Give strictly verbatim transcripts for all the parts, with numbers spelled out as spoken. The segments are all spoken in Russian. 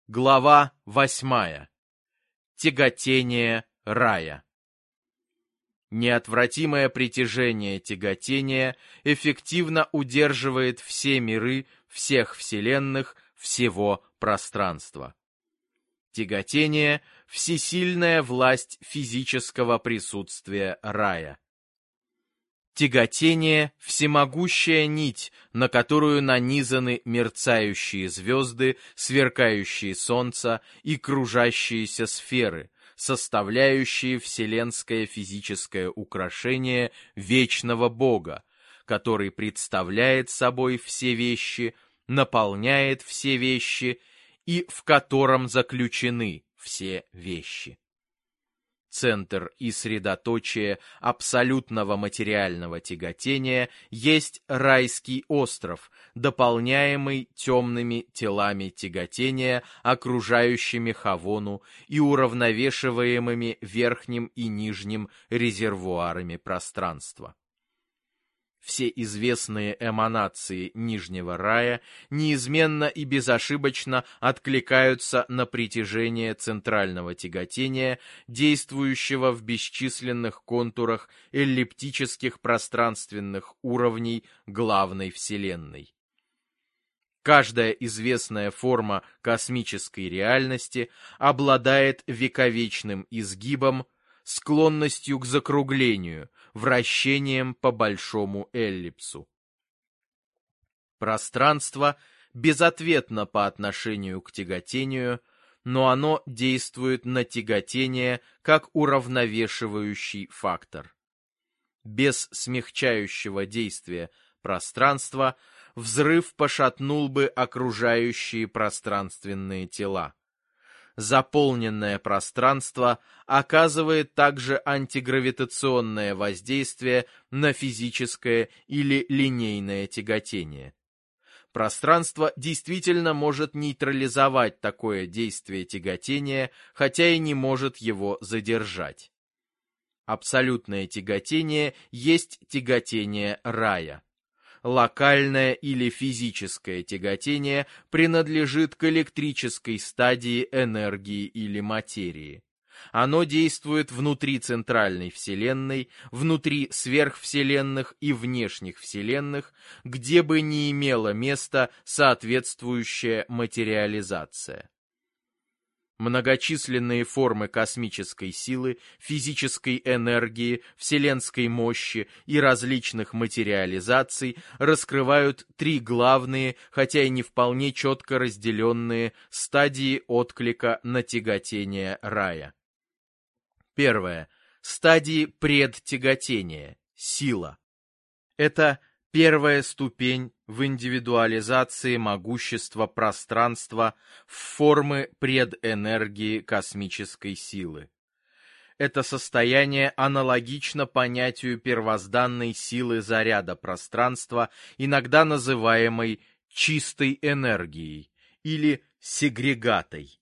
Глава восьмая. Тяготение рая. Неотвратимое притяжение тяготения эффективно удерживает все миры, всех вселенных, всего пространства. Тяготение – всесильная власть физического присутствия рая. Тяготение – всемогущая нить, на которую нанизаны мерцающие звезды, сверкающие солнца и кружащиеся сферы, составляющие вселенское физическое украшение вечного Бога, который представляет собой все вещи, наполняет все вещи и в котором заключены все вещи. Центр и средоточие абсолютного материального тяготения есть райский остров, дополняемый темными телами тяготения, окружающими Хавону и уравновешиваемыми верхним и нижним резервуарами пространства. Все известные эманации Нижнего рая неизменно и безошибочно откликаются на притяжение центрального тяготения, действующего в бесчисленных контурах эллиптических пространственных уровней главной Вселенной. Каждая известная форма космической реальности обладает вековечным изгибом, склонностью к закруглению, вращением по большому эллипсу. Пространство безответно по отношению к тяготению, но оно действует на тяготение как уравновешивающий фактор. Без смягчающего действия пространства взрыв пошатнул бы окружающие пространственные тела. Заполненное пространство оказывает также антигравитационное воздействие на физическое или линейное тяготение. Пространство действительно может нейтрализовать такое действие тяготения, хотя и не может его задержать. Абсолютное тяготение есть тяготение рая. Локальное или физическое тяготение принадлежит к электрической стадии энергии или материи. Оно действует внутри центральной Вселенной, внутри сверхвселенных и внешних вселенных, где бы ни имела место соответствующая материализация. Многочисленные формы космической силы, физической энергии, вселенской мощи и различных материализаций раскрывают три главные, хотя и не вполне четко разделенные, стадии отклика на тяготение рая. Первое. Стадии предтяготения. Сила. Это первая ступень в индивидуализации могущества пространства в формы предэнергии космической силы. Это состояние аналогично понятию первозданной силы заряда пространства, иногда называемой чистой энергией или сегрегатой.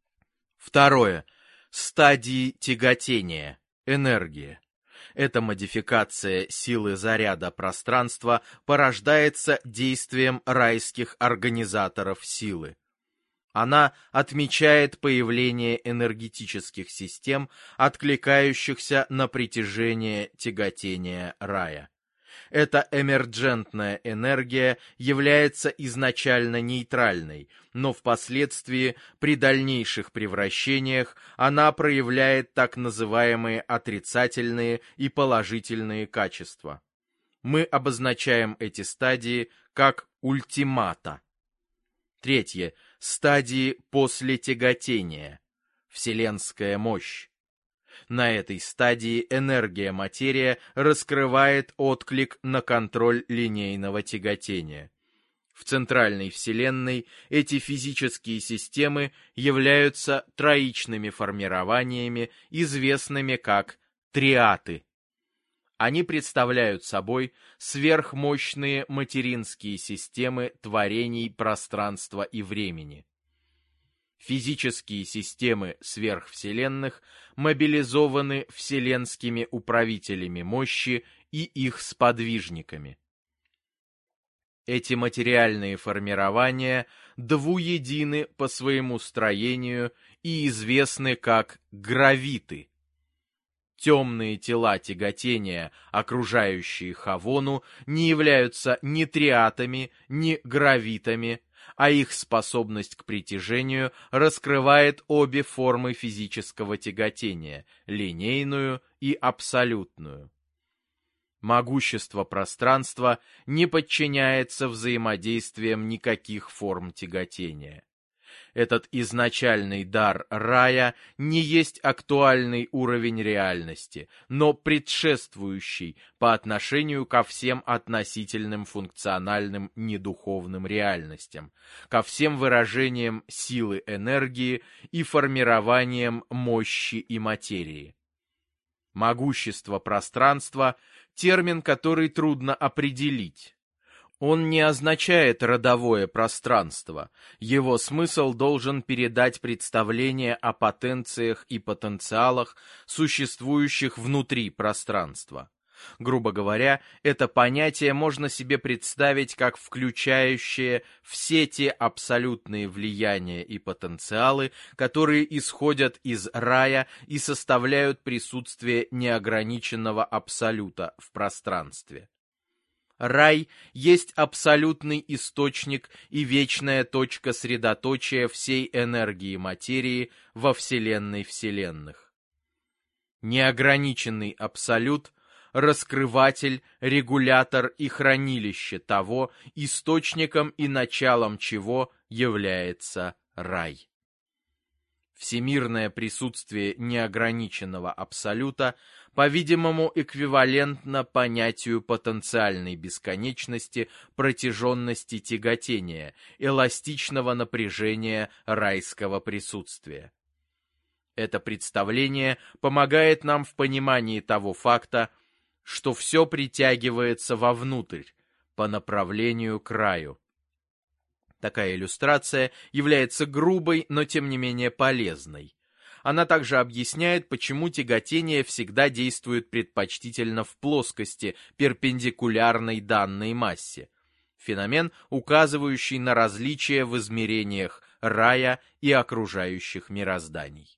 Второе. Стадии тяготения. Энергия. Эта модификация силы заряда пространства порождается действием райских организаторов силы. Она отмечает появление энергетических систем, откликающихся на притяжение тяготения рая. Эта эмерджентная энергия является изначально нейтральной, но впоследствии при дальнейших превращениях она проявляет так называемые отрицательные и положительные качества. Мы обозначаем эти стадии как ультимата. Третье. Стадии после тяготения. Вселенская мощь. На этой стадии энергия-материя раскрывает отклик на контроль линейного тяготения. В центральной Вселенной эти физические системы являются троичными формированиями, известными как триаты. Они представляют собой сверхмощные материнские системы творений пространства и времени. Физические системы сверхвселенных мобилизованы вселенскими управителями мощи и их сподвижниками. Эти материальные формирования двуедины по своему строению и известны как гравиты. Темные тела тяготения, окружающие Хавону, не являются ни триатами, ни гравитами, а их способность к притяжению раскрывает обе формы физического тяготения – линейную и абсолютную. Могущество пространства не подчиняется взаимодействиям никаких форм тяготения. Этот изначальный дар рая не есть актуальный уровень реальности, но предшествующий по отношению ко всем относительным функциональным недуховным реальностям, ко всем выражениям силы энергии и формированиям мощи и материи. Могущество пространства – термин, который трудно определить. Он не означает родовое пространство. Его смысл должен передать представление о потенциях и потенциалах, существующих внутри пространства. Грубо говоря, это понятие можно себе представить как включающее все те абсолютные влияния и потенциалы, которые исходят из рая и составляют присутствие неограниченного абсолюта в пространстве. Рай есть абсолютный источник и вечная точка средоточия всей энергии материи во Вселенной вселенных. Неограниченный абсолют – раскрыватель, регулятор и хранилище того, источником и началом чего является рай. Всемирное присутствие неограниченного абсолюта, по-видимому, эквивалентно понятию потенциальной бесконечности, протяженности тяготения, эластичного напряжения райского присутствия. Это представление помогает нам в понимании того факта, что все притягивается вовнутрь, по направлению к раю. Такая иллюстрация является грубой, но тем не менее полезной. Она также объясняет, почему тяготение всегда действует предпочтительно в плоскости, перпендикулярной данной массе. Феномен, указывающий на различия в измерениях рая и окружающих мирозданий.